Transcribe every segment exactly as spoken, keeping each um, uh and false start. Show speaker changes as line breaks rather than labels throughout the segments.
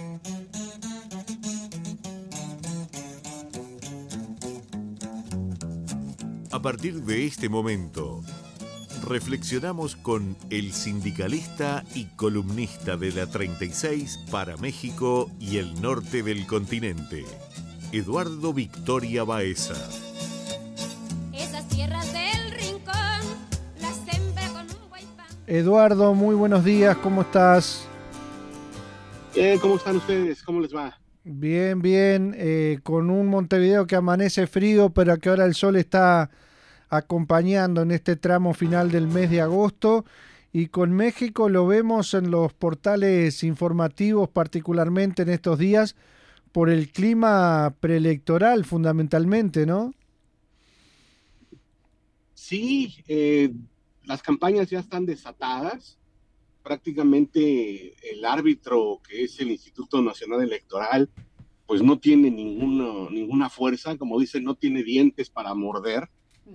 A partir de este momento, reflexionamos con el sindicalista y columnista de la treinta y seis para México y el norte del continente, Eduardo Victoria Baeza.
Esas tierras del rincón las sembra con un guaypán.
Eduardo, muy buenos días, ¿cómo estás?
Eh, ¿Cómo están ustedes? ¿Cómo les va?
Bien, bien, eh, con un Montevideo que amanece frío, pero que ahora el sol está acompañando en este tramo final del mes de agosto, y con México lo vemos en los portales informativos, particularmente en estos días, por el clima preelectoral fundamentalmente, ¿no?
Sí, eh, las campañas ya están desatadas. Prácticamente el árbitro, que es el Instituto Nacional Electoral, pues no tiene ninguno, ninguna fuerza, como dicen, no tiene dientes para morder.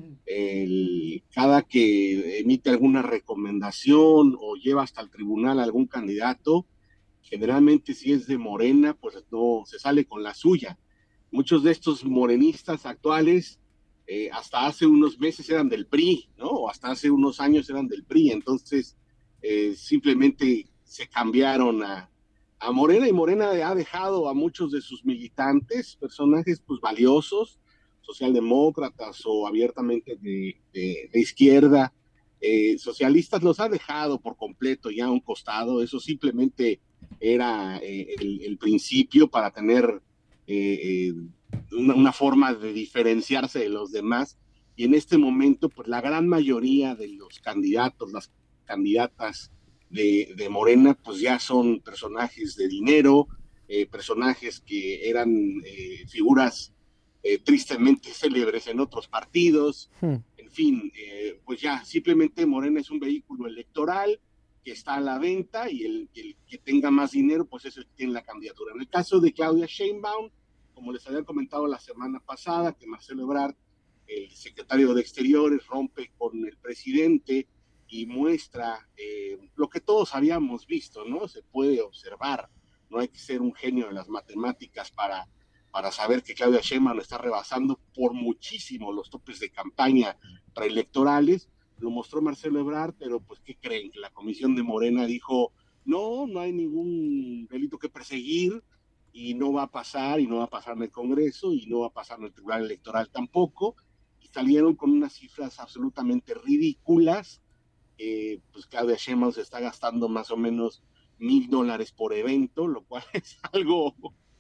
El, cada que emite alguna recomendación o lleva hasta el tribunal a algún candidato, generalmente si es de Morena, pues no se sale con la suya. Muchos de estos morenistas actuales, eh, hasta hace unos meses eran del P R I, ¿no? O hasta hace unos años eran del P R I, entonces eh, simplemente se cambiaron a, a Morena, y Morena ha dejado a muchos de sus militantes, personajes pues valiosos, socialdemócratas o abiertamente de, de, de izquierda, eh, socialistas, los ha dejado por completo ya a un costado. Eso simplemente era eh, el, el principio para tener eh, eh, una, una forma de diferenciarse de los demás, y en este momento pues la gran mayoría de los candidatos, las candidatas de, de Morena, pues ya son personajes de dinero, eh, personajes que eran eh, figuras eh, tristemente célebres en otros partidos. Hmm. En fin, eh, pues ya simplemente Morena es un vehículo electoral que está a la venta, y el, el que tenga más dinero pues es el que tiene la candidatura. En el caso de Claudia Sheinbaum, como les había comentado la semana pasada, que Marcelo Ebrard, el secretario de Exteriores, rompe con el presidente y muestra eh, lo que todos habíamos visto, ¿no? Se puede observar, no hay que ser un genio de las matemáticas para, para saber que Claudia Sheinbaum está rebasando por muchísimo los topes de campaña preelectorales. Lo mostró Marcelo Ebrard, pero pues ¿qué creen? Que la comisión de Morena dijo, no, no hay ningún delito que perseguir, y no va a pasar, y no va a pasar en el Congreso, y no va a pasar en el Tribunal Electoral tampoco, y salieron con unas cifras absolutamente ridículas. Eh, pues Claudia Sheinbaum se está gastando más o menos mil dólares por evento, lo cual es algo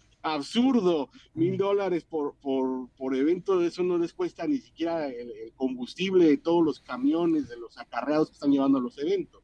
absurdo. Mil dólares por, por, por evento, eso no les cuesta ni siquiera el, el combustible de todos los camiones, de los acarreados que están llevando a los eventos,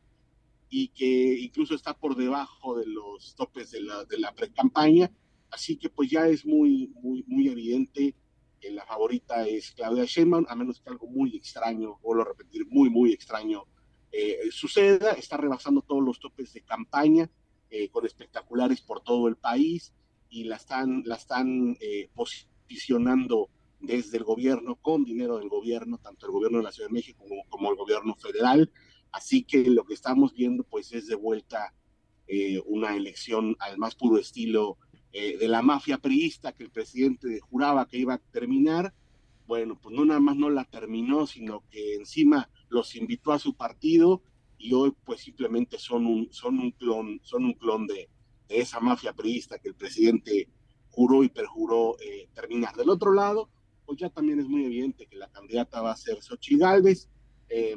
y que incluso está por debajo de los topes de la, de la pre-campaña. Así que pues ya es muy, muy, muy evidente que la favorita es Claudia Sheinbaum, a menos que algo muy extraño, vuelvo a repetir, muy, muy extraño eh, suceda. Está rebasando todos los topes de campaña, eh, con espectaculares por todo el país, y la están, la están eh, posicionando desde el gobierno, con dinero del gobierno, tanto el gobierno de la Ciudad de México como, como el gobierno federal. Así que lo que estamos viendo pues es de vuelta eh, una elección al más puro estilo eh, de la mafia priista, que el presidente juraba que iba a terminar. Bueno, pues no nada más no la terminó, sino que encima los invitó a su partido, y hoy pues simplemente son un, son un clon, son un clon de, de esa mafia priista que el presidente juró y perjuró eh, terminar. Del otro lado, pues ya también es muy evidente que la candidata va a ser Xochitl Gálvez. Eh,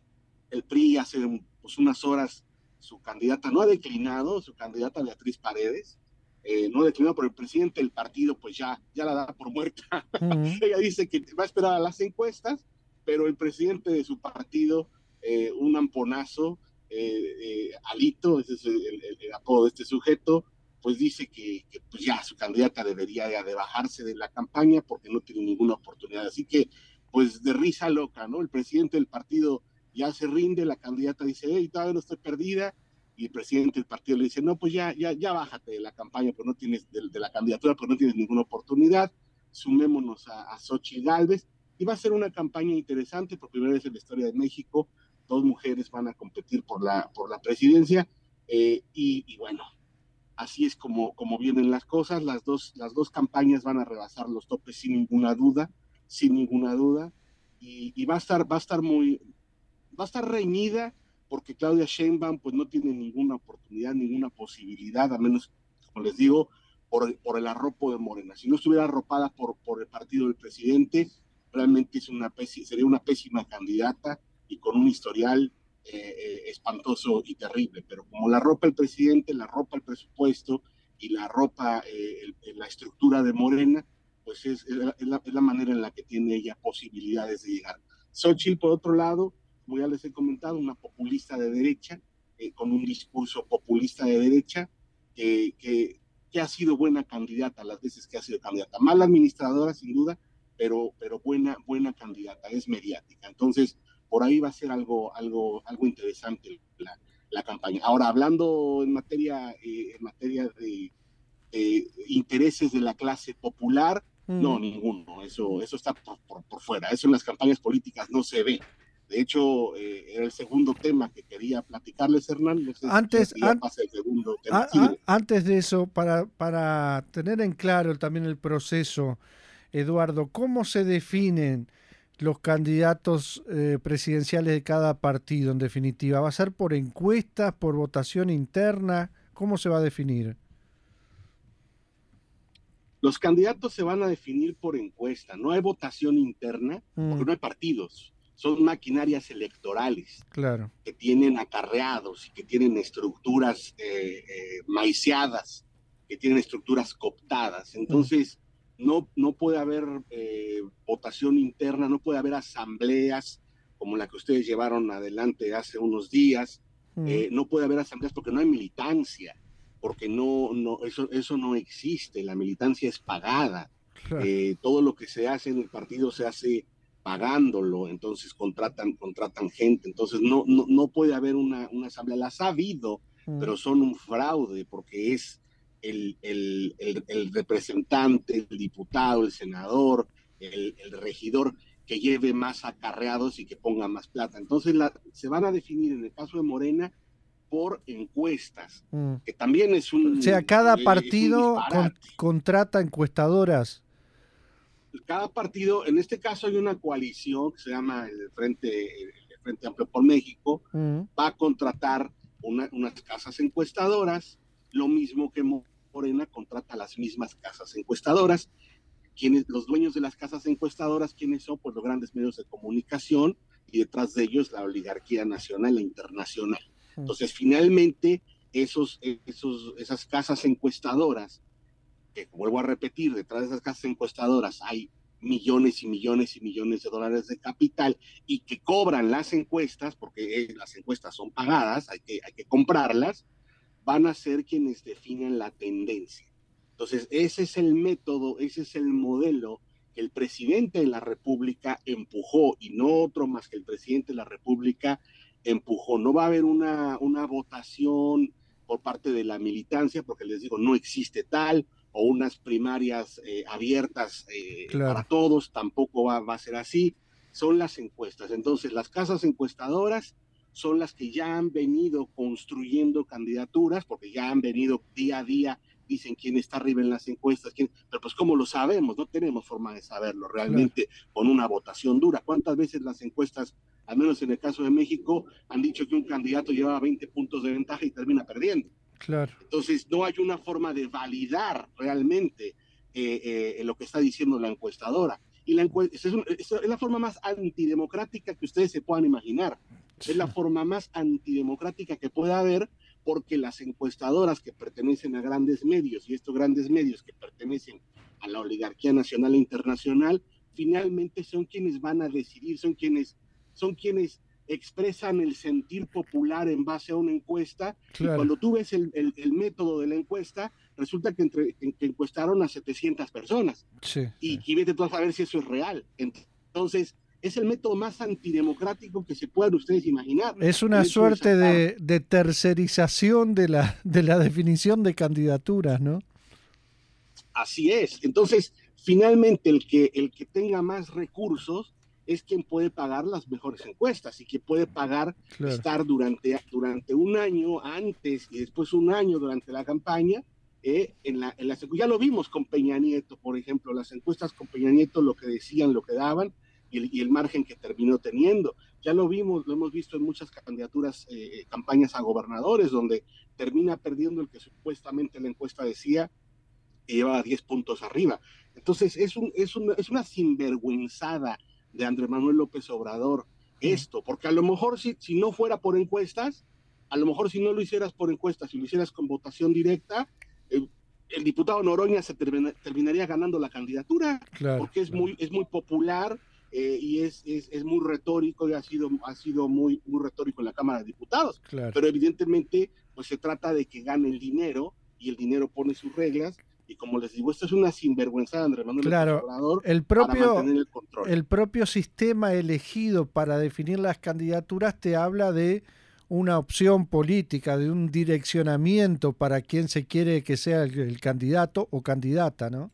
el P R I hace pues, unas horas, su candidata no ha declinado, su candidata Beatriz Paredes, eh, no ha declinado, pero el presidente del partido pues ya, ya la da por muerta. Uh-huh. Ella dice que va a esperar a las encuestas, pero el presidente de su partido, eh, un amponazo, eh, eh, Alito, ese es el, el, el apodo de este sujeto, pues dice que, que pues ya su candidata debería de, de bajarse de la campaña porque no tiene ninguna oportunidad. Así que, pues de risa loca, ¿no? El presidente del partido ya se rinde, la candidata dice, hey, todavía no estoy perdida, y el presidente del partido le dice, no, pues ya, ya, ya bájate de la campaña, pues no tienes, de, de la candidatura, pues no tienes ninguna oportunidad, sumémonos a, a Xochitl Gálvez, y va a ser una campaña interesante. Por primera vez en la historia de México, dos mujeres van a competir por la, por la presidencia, eh, y, y bueno, así es como, como vienen las cosas. Las dos, las dos campañas van a rebasar los topes sin ninguna duda, sin ninguna duda, y, y va a estar, va a estar muy, va a estar reñida, porque Claudia Sheinbaum pues no tiene ninguna oportunidad, ninguna posibilidad, a menos, como les digo, por, por el arropo de Morena. Si no estuviera arropada por, por el partido del presidente, realmente es una pésima, sería una pésima candidata y con un historial eh, eh, espantoso y terrible. Pero como la arropa el presidente, la arropa el presupuesto y la arropa eh, el, la estructura de Morena, pues es, es, la, es, la, es la manera en la que tiene ella posibilidades de llegar. Xochitl, por otro lado, como ya les he comentado, una populista de derecha, eh, con un discurso populista de derecha, eh, que, que ha sido buena candidata las veces que ha sido candidata. Mala administradora, sin duda, pero, pero buena, buena candidata, es mediática. Entonces, por ahí va a ser algo, algo, algo interesante la, la campaña. Ahora, hablando en materia, eh, en materia de, de intereses de la clase popular, mm. no, ninguno. Eso, eso está por, por, por fuera. Eso en las campañas políticas no se ve. De hecho, eh, era el segundo tema que quería platicarles, Hernán. No sé
antes,
si an pasa el segundo tema.
A, a, antes de eso, para, para tener en claro también el proceso, Eduardo, ¿cómo se definen los candidatos eh, presidenciales de cada partido en definitiva? ¿Va a ser por encuestas, por votación interna? ¿Cómo se va a definir?
Los candidatos se van a definir por encuesta. No hay votación interna mm. porque no hay partidos. Son maquinarias electorales,
claro,
que tienen acarreados y que tienen estructuras eh, eh, maiciadas, que tienen estructuras cooptadas. Entonces, mm. no, no puede haber eh, votación interna, no puede haber asambleas como la que ustedes llevaron adelante hace unos días. Mm. Eh, no puede haber asambleas porque no hay militancia, porque no, no, eso, eso no existe. La militancia es pagada. Claro. Eh, todo lo que se hace en el partido se hace pagándolo, entonces contratan, contratan gente, entonces no, no, no puede haber una, una asamblea. Las ha habido, mm. pero son un fraude, porque es el, el, el, el representante, el diputado, el senador, el, el regidor que lleve más acarreados y que ponga más plata. Entonces la, se van a definir en el caso de Morena por encuestas, mm. que también es un...
O sea, cada partido con, contrata encuestadoras.
Cada partido, en este caso hay una coalición que se llama el Frente, el Frente Amplio por México, uh-huh. va a contratar una, unas casas encuestadoras, lo mismo que Morena contrata las mismas casas encuestadoras. Quienes, los dueños de las casas encuestadoras, ¿quiénes son? Pues los grandes medios de comunicación, y detrás de ellos la oligarquía nacional e internacional. Uh-huh. Entonces, finalmente, esos, esos, esas casas encuestadoras, que vuelvo a repetir, detrás de esas casas encuestadoras hay millones y millones y millones de dólares de capital y que cobran las encuestas, porque eh, las encuestas son pagadas, hay que, hay que comprarlas, van a ser quienes definen la tendencia. Entonces, ese es el método, ese es el modelo que el presidente de la República empujó, y no otro más que el presidente de la República empujó. No va a haber una, una votación por parte de la militancia, porque les digo, no existe tal, o unas primarias eh, abiertas eh, claro. para todos, tampoco va, va a ser así. Son las encuestas. Entonces, las casas encuestadoras son las que ya han venido construyendo candidaturas, porque ya han venido día a día, dicen quién está arriba en las encuestas, quién, pero pues ¿cómo lo sabemos? No tenemos forma de saberlo realmente claro. con una votación dura. ¿Cuántas veces las encuestas, al menos en el caso de México, han dicho que un candidato llevaba veinte puntos de ventaja y termina perdiendo?
Claro.
Entonces, no hay una forma de validar realmente eh, eh, lo que está diciendo la encuestadora. Y la encuesta es, un, es la forma más antidemocrática que ustedes se puedan imaginar. Sí. Es la forma más antidemocrática que pueda haber, porque las encuestadoras que pertenecen a grandes medios, y estos grandes medios que pertenecen a la oligarquía nacional e internacional, finalmente son quienes van a decidir, son quienes, son quienes expresan el sentir popular en base a una encuesta. Claro. Y cuando tú ves el, el, el método de la encuesta, resulta que, entre, que encuestaron a setecientas personas.
Sí,
y,
sí.
y vete tú a saber si eso es real. Entonces, es el método más antidemocrático que se puedan ustedes imaginar.
Es una suerte de, de, de tercerización de la, de la definición de candidaturas, ¿no?
Así es. Entonces, finalmente, el que, el que tenga más recursos es quien puede pagar las mejores encuestas y que puede pagar
Claro.
estar durante, durante un año antes y después un año durante la campaña. Eh, en la, en la, ya lo vimos con Peña Nieto, por ejemplo, las encuestas con Peña Nieto, lo que decían, lo que daban y el, y el margen que terminó teniendo. Ya lo vimos, lo hemos visto en muchas candidaturas, eh, campañas a gobernadores, donde termina perdiendo el que supuestamente la encuesta decía que llevaba diez puntos arriba. Entonces, es, un, es, un, es una sinvergüenzada de Andrés Manuel López Obrador esto, porque a lo mejor si, si no fuera por encuestas, a lo mejor si no lo hicieras por encuestas, si lo hicieras con votación directa, el, el diputado Noroña se termina, terminaría ganando la candidatura,
Claro,
porque es,
claro.
muy, es muy popular eh, y es, es, es muy retórico y ha sido, ha sido muy, muy retórico en la Cámara de Diputados.
Claro.
Pero evidentemente pues se trata de que gane el dinero y el dinero pone sus reglas. Y como les digo, esto es una sinvergüenza de Andrés Manuel
Claro,
López Obrador
el
para
propio,
mantener el control.
el propio sistema elegido para definir las candidaturas te habla de una opción política, de un direccionamiento para quien se quiere que sea el, el candidato o candidata, ¿no?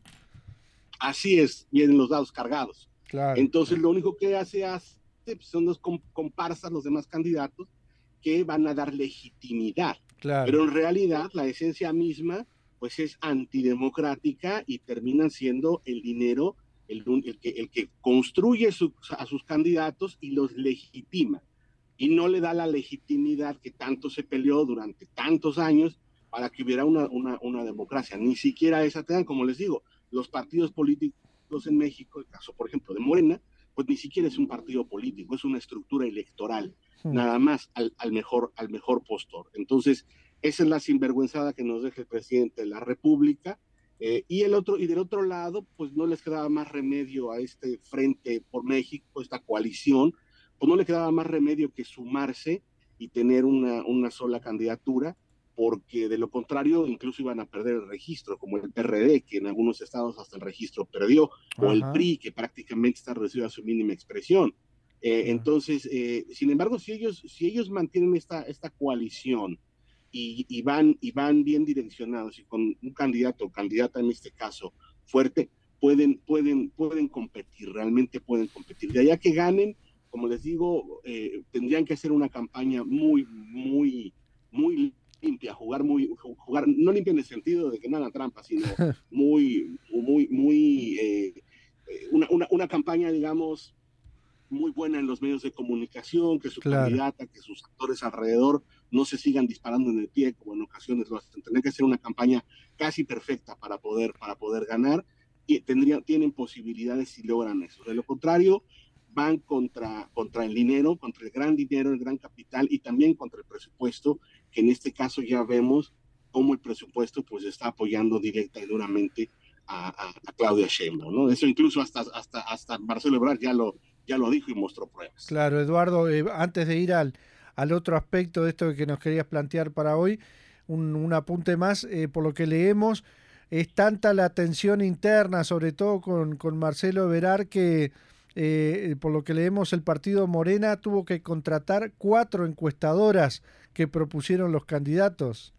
Así es, vienen los dados cargados.
Claro.
Entonces lo único que hace, hace son los comparsas, los demás candidatos, que van a dar legitimidad.
Claro.
Pero en realidad la esencia misma pues es antidemocrática y terminan siendo el dinero el, el, que, el que construye su, a sus candidatos y los legitima. Y no le da la legitimidad que tanto se peleó durante tantos años para que hubiera una, una, una democracia. Ni siquiera esa te dan, como les digo, los partidos políticos en México, el caso por ejemplo de Morena, pues ni siquiera es un partido político, es una estructura electoral, hmm. nada más al, al, mejor, al mejor postor. Entonces, esa es la sinvergüenzada que nos deja el presidente de la República. Eh, y, el otro, y del otro lado, pues no les quedaba más remedio a este Frente por México, esta coalición, pues no le quedaba más remedio que sumarse y tener una, una sola candidatura, porque de lo contrario incluso iban a perder el registro, como el P R D, que en algunos estados hasta el registro perdió, o Ajá. el P R I, que prácticamente está reducido a su mínima expresión. Eh, entonces, eh, sin embargo, si ellos, si ellos mantienen esta, esta coalición, Y, y, van, y van bien direccionados y con un candidato o candidata en este caso fuerte, pueden, pueden, pueden competir, realmente pueden competir. De allá que ganen, como les digo, eh, tendrían que hacer una campaña muy, muy, muy limpia, jugar muy, jugar, no limpia en el sentido de que no hagan trampa, sino muy, muy, muy, eh, una, una, una campaña, digamos, muy buena en los medios de comunicación, que su claro. candidata, que sus actores alrededor no se sigan disparando en el pie, como en ocasiones lo hacen. Tendrían que hacer una campaña casi perfecta para poder, para poder ganar, y tendrían, tienen posibilidades si logran eso. De lo contrario, van contra, contra el dinero, contra el gran dinero, el gran capital, y también contra el presupuesto, que en este caso ya vemos cómo el presupuesto pues está apoyando directa y duramente a, a, a Claudia Sheinbaum, ¿no? Eso incluso hasta, hasta, hasta Marcelo Ebrard ya lo ya lo dijo y mostró pruebas.
Claro, Eduardo, eh, antes de ir al, al otro aspecto de esto que nos querías plantear para hoy, un, un apunte más, eh, por lo que leemos, es tanta la tensión interna, sobre todo con, con Marcelo Ebrard, que eh, por lo que leemos el partido Morena tuvo que contratar cuatro encuestadoras que propusieron los candidatos.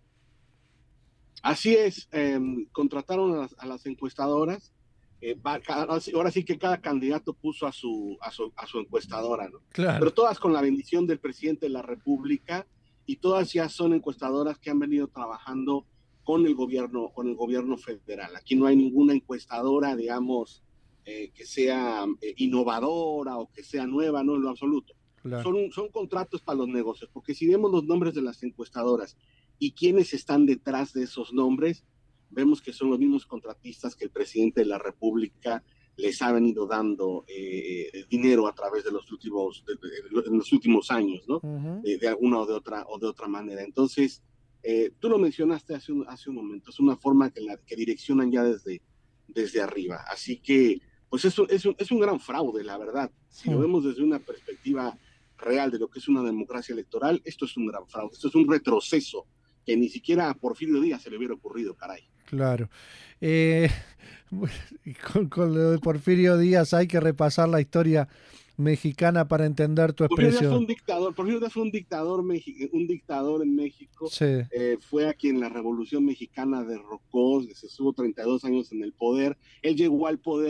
Así es, eh, contrataron a las, a las encuestadoras. Eh, va, ahora sí que cada candidato puso a su, a su, a su encuestadora, ¿no?
Claro.
Pero todas con la bendición del presidente de la República, y todas ya son encuestadoras que han venido trabajando con el gobierno, con el gobierno federal. Aquí no hay ninguna encuestadora, digamos, eh, que sea eh, innovadora o que sea nueva, no en lo absoluto. Claro. Son, son contratos para los negocios, porque si vemos los nombres de las encuestadoras y quiénes están detrás de esos nombres, vemos que son los mismos contratistas que el presidente de la República les ha venido dando eh, dinero a través de los últimos, de, de, de los últimos años, ¿no? Uh-huh. De, de alguna o de otra o de otra manera. Entonces, eh, tú lo mencionaste hace un, hace un momento, es una forma que, la, que direccionan ya desde, desde arriba. Así que, pues es un, es, un, es un gran fraude, la verdad. Si uh-huh. lo vemos desde una perspectiva real de lo que es una democracia electoral, esto es un gran fraude, esto es un retroceso que ni siquiera a Porfirio Díaz se le hubiera ocurrido, caray.
Claro. Eh, con, con lo de Porfirio Díaz hay que repasar la historia mexicana para entender tu expresión.
Porfirio Díaz fue un dictador, Porfirio Díaz fue un dictador, un dictador en México.
Sí.
Eh, fue a quien la Revolución Mexicana derrocó, se estuvo treinta y dos años en el poder. Él llegó al poder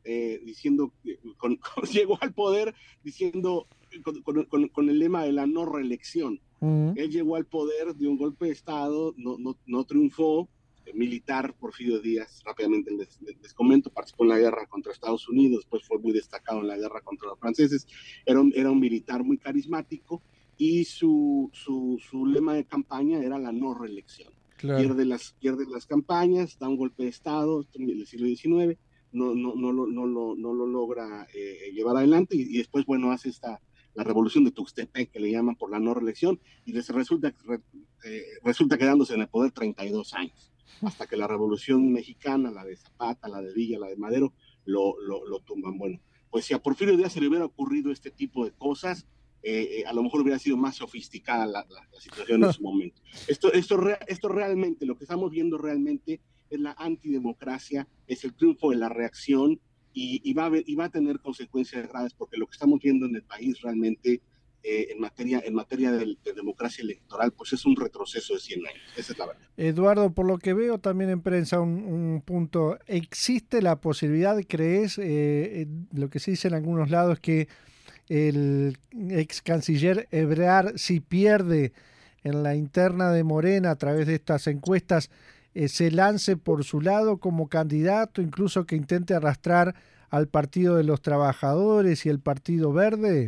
eh, diciendo, con, con, llegó al poder diciendo, con, con, con, con el lema de la no reelección. Uh-huh. Él llegó al poder de un golpe de Estado, no, no, no triunfó, eh, militar, Porfirio Díaz, rápidamente les, les comento, participó en la guerra contra Estados Unidos, después fue muy destacado en la guerra contra los franceses, era un, era un militar muy carismático, y su, su, su lema de campaña era la no reelección. Claro. Pierde, las, pierde las campañas, da un golpe de Estado en el siglo diecinueve, no, no, no, no, no, no, no lo logra eh, llevar adelante, y, y después, bueno, hace esta, la revolución de Tuxtepec, que le llaman por la no reelección, y les resulta, re, eh, resulta quedándose en el poder treinta y dos años, hasta que la revolución mexicana, la de Zapata, la de Villa, la de Madero, lo, lo, lo tumban. Bueno, pues si a Porfirio Díaz se le hubiera ocurrido este tipo de cosas, Eh, eh, a lo mejor hubiera sido más sofisticada la, la, la situación en su momento. Esto, esto, esto realmente, lo que estamos viendo realmente es la antidemocracia, es el triunfo de la reacción, y, y, va, a ver, y va a tener consecuencias graves, porque lo que estamos viendo en el país realmente eh, en materia, en materia de, de democracia electoral, pues es un retroceso de cien años, esa es la verdad.
Eduardo, por lo que veo también en prensa, un, un punto, ¿existe la posibilidad, crees, eh, lo que se dice en algunos lados, que el ex canciller Ebrard, si pierde en la interna de Morena a través de estas encuestas, eh, se lance por su lado como candidato, incluso que intente arrastrar al Partido de los Trabajadores y el Partido Verde?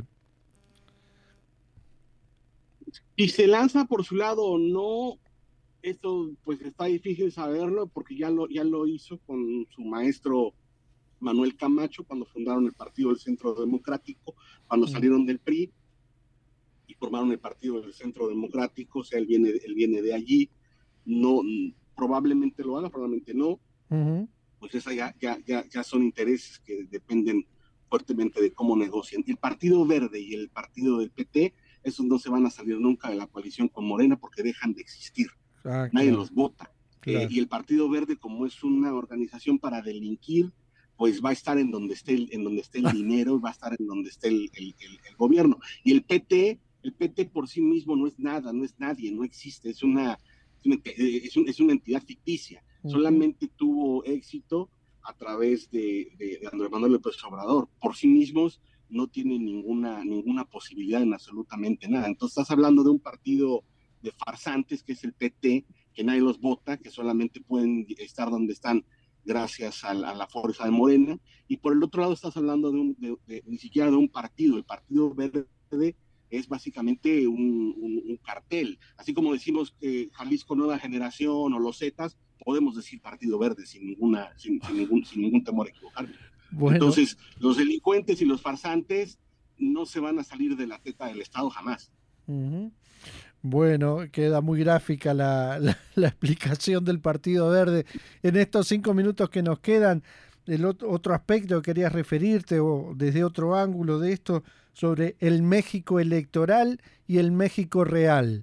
Si se lanza por su lado o no, esto pues está difícil saberlo, porque ya lo, ya lo hizo con su maestro Manuel Camacho cuando fundaron el Partido del Centro Democrático, cuando salieron del P R I y formaron el Partido del Centro Democrático. O sea, él viene, él viene de allí, no, probablemente lo haga, probablemente no. Uh-huh. Pues esa ya, ya, ya, ya son intereses que dependen fuertemente de cómo negocian. El Partido Verde y el Partido del P T, esos no se van a salir nunca de la coalición con Morena, porque dejan de existir. Ah, nadie claro. los vota. Claro. Eh, y el Partido Verde, como es una organización para delinquir, pues va a estar en donde esté el, en donde esté el dinero, va a estar en donde esté el, el, el, el gobierno. Y el P T, el P T por sí mismo no es nada, no es nadie, no existe, es una, es una, es un, es una entidad ficticia. Uh-huh. Solamente tuvo éxito a través de, de, de Andrés Manuel López Obrador. Por sí mismos no tienen ninguna, ninguna posibilidad en absolutamente nada. Entonces estás hablando de un partido de farsantes, que es el P T, que nadie los vota, que solamente pueden estar donde están gracias a la, a la fuerza de Morena, y por el otro lado estás hablando de, un, de, de ni siquiera de un partido. El Partido Verde es básicamente un, un, un cartel, así como decimos que Jalisco Nueva Generación o los Zetas, podemos decir Partido Verde sin ninguna, sin, sin ningún, sin ningún temor a equivocarme. Bueno. Entonces, los delincuentes y los farsantes no se van a salir de la teta del Estado jamás.
Uh-huh. Bueno, queda muy gráfica la, la, la explicación del Partido Verde. En estos cinco minutos que nos quedan, el otro, otro aspecto que querías referirte, o desde otro ángulo de esto, sobre el México electoral y el México real.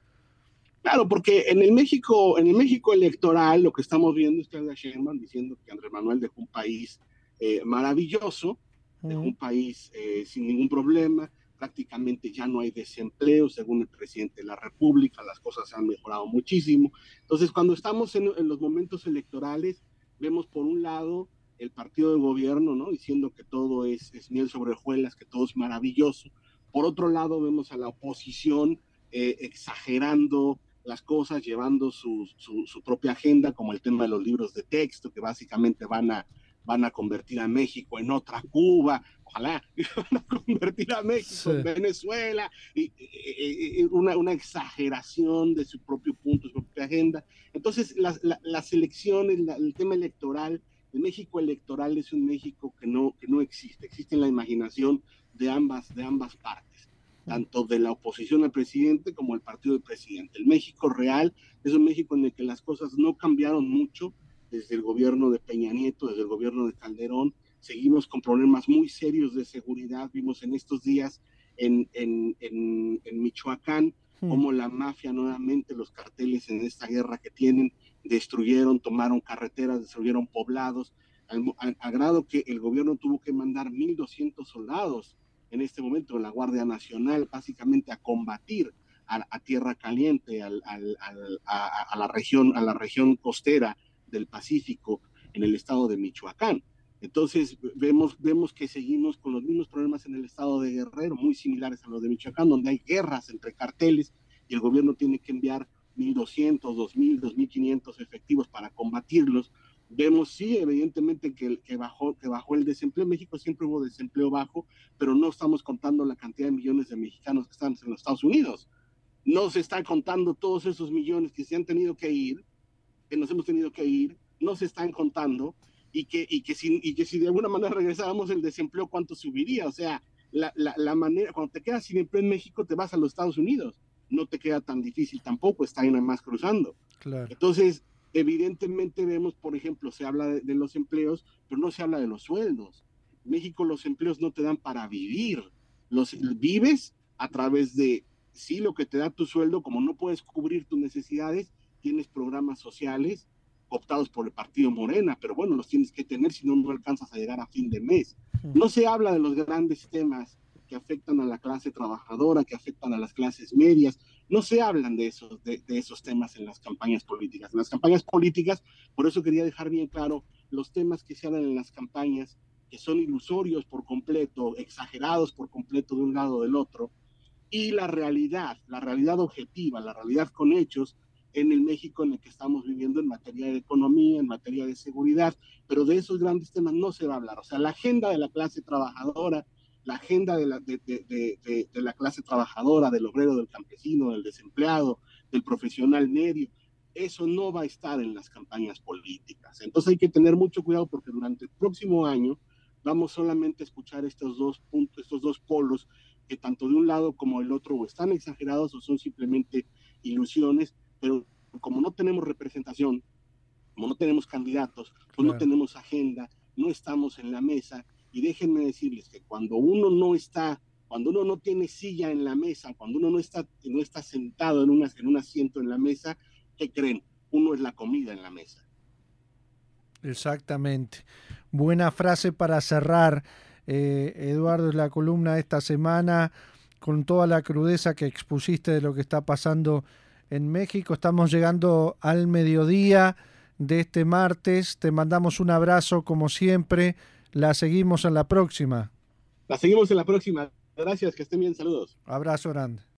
Claro, porque en el México, en el México electoral, lo que estamos viendo es que Claudia Sheinbaum diciendo que Andrés Manuel dejó un país eh, maravilloso, uh-huh. dejó un país eh, sin ningún problema. Prácticamente ya no hay desempleo, según el presidente de la República, las cosas se han mejorado muchísimo. Entonces, cuando estamos en, en los momentos electorales, vemos por un lado el partido de gobierno, ¿no?, diciendo que todo es, es miel sobre hojuelas, que todo es maravilloso. Por otro lado, vemos a la oposición eh, exagerando las cosas, llevando su, su, su propia agenda, como el tema de los libros de texto, que básicamente van a, van a convertir a México en otra Cuba. Ojalá van a convertir a México sí. en Venezuela, y, y, y una, una exageración de su propio punto, su propia agenda. Entonces, las, las, las elecciones, la, el tema electoral, el México electoral es un México que no, que no existe, existe en la imaginación de ambas, de ambas partes, tanto de la oposición al presidente como el partido del presidente. El México real es un México en el que las cosas no cambiaron mucho desde el gobierno de Peña Nieto, desde el gobierno de Calderón. Seguimos con problemas muy serios de seguridad. Vimos en estos días en, en, en, en Michoacán hmm. cómo la mafia nuevamente, los carteles en esta guerra que tienen, destruyeron, tomaron carreteras, destruyeron poblados, al, al, al grado que el gobierno tuvo que mandar mil doscientos soldados en este momento de la Guardia Nacional, básicamente a combatir a, a Tierra Caliente, al, al, al, a, a, la región, a la región costera del Pacífico en el estado de Michoacán. Entonces vemos, vemos que seguimos con los mismos problemas en el estado de Guerrero, muy similares a los de Michoacán, donde hay guerras entre carteles y el gobierno tiene que enviar mil doscientos, dos mil, dos mil quinientos efectivos para combatirlos. Vemos, sí, evidentemente que, que, bajó, que bajó el desempleo. En México siempre hubo desempleo bajo, pero no estamos contando la cantidad de millones de mexicanos que están en los Estados Unidos. No se están contando todos esos millones que se han tenido que ir, que nos hemos tenido que ir, no se están contando, y que, y que, si, y que si de alguna manera regresábamos el desempleo, ¿cuánto subiría? O sea, la, la, la manera, cuando te quedas sin empleo en México, te vas a los Estados Unidos. No te queda tan difícil tampoco, está ahí nada más cruzando.
Claro.
Entonces, evidentemente vemos, por ejemplo, se habla de, de los empleos, pero no se habla de los sueldos. En México los empleos no te dan para vivir. Los vives a través de, sí, lo que te da tu sueldo, como no puedes cubrir tus necesidades, tienes programas sociales optados por el partido Morena, pero bueno, los tienes que tener, si no, no alcanzas a llegar a fin de mes. No se habla de los grandes temas que afectan a la clase trabajadora, que afectan a las clases medias. No se hablan de esos, de, de esos temas en las campañas políticas. En las campañas políticas, por eso quería dejar bien claro, los temas que se hablan en las campañas, que son ilusorios por completo, exagerados por completo de un lado o del otro, y la realidad, la realidad objetiva, la realidad con hechos, en el México en el que estamos viviendo en materia de economía, en materia de seguridad, pero de esos grandes temas no se va a hablar. O sea, la agenda de la clase trabajadora, la agenda de la, de, de, de, de, de la clase trabajadora, del obrero, del campesino, del desempleado, del profesional medio, eso no va a estar en las campañas políticas. Entonces hay que tener mucho cuidado porque durante el próximo año vamos solamente a escuchar estos dos puntos, estos dos polos que tanto de un lado como del otro o están exagerados o son simplemente ilusiones, pero como no tenemos representación, como no tenemos candidatos, pues claro, no tenemos agenda, no estamos en la mesa, y déjenme decirles que cuando uno no está, cuando uno no tiene silla en la mesa, cuando uno no está, no está sentado en, una, en un asiento en la mesa, ¿qué creen? Uno es la comida en la mesa.
Exactamente. Buena frase para cerrar, eh, Eduardo, la columna de esta semana, con toda la crudeza que expusiste de lo que está pasando en México. Estamos llegando al mediodía de este martes. Te mandamos un abrazo como siempre. La seguimos en la próxima.
La seguimos en la próxima. Gracias, que estén bien. Saludos.
Abrazo grande.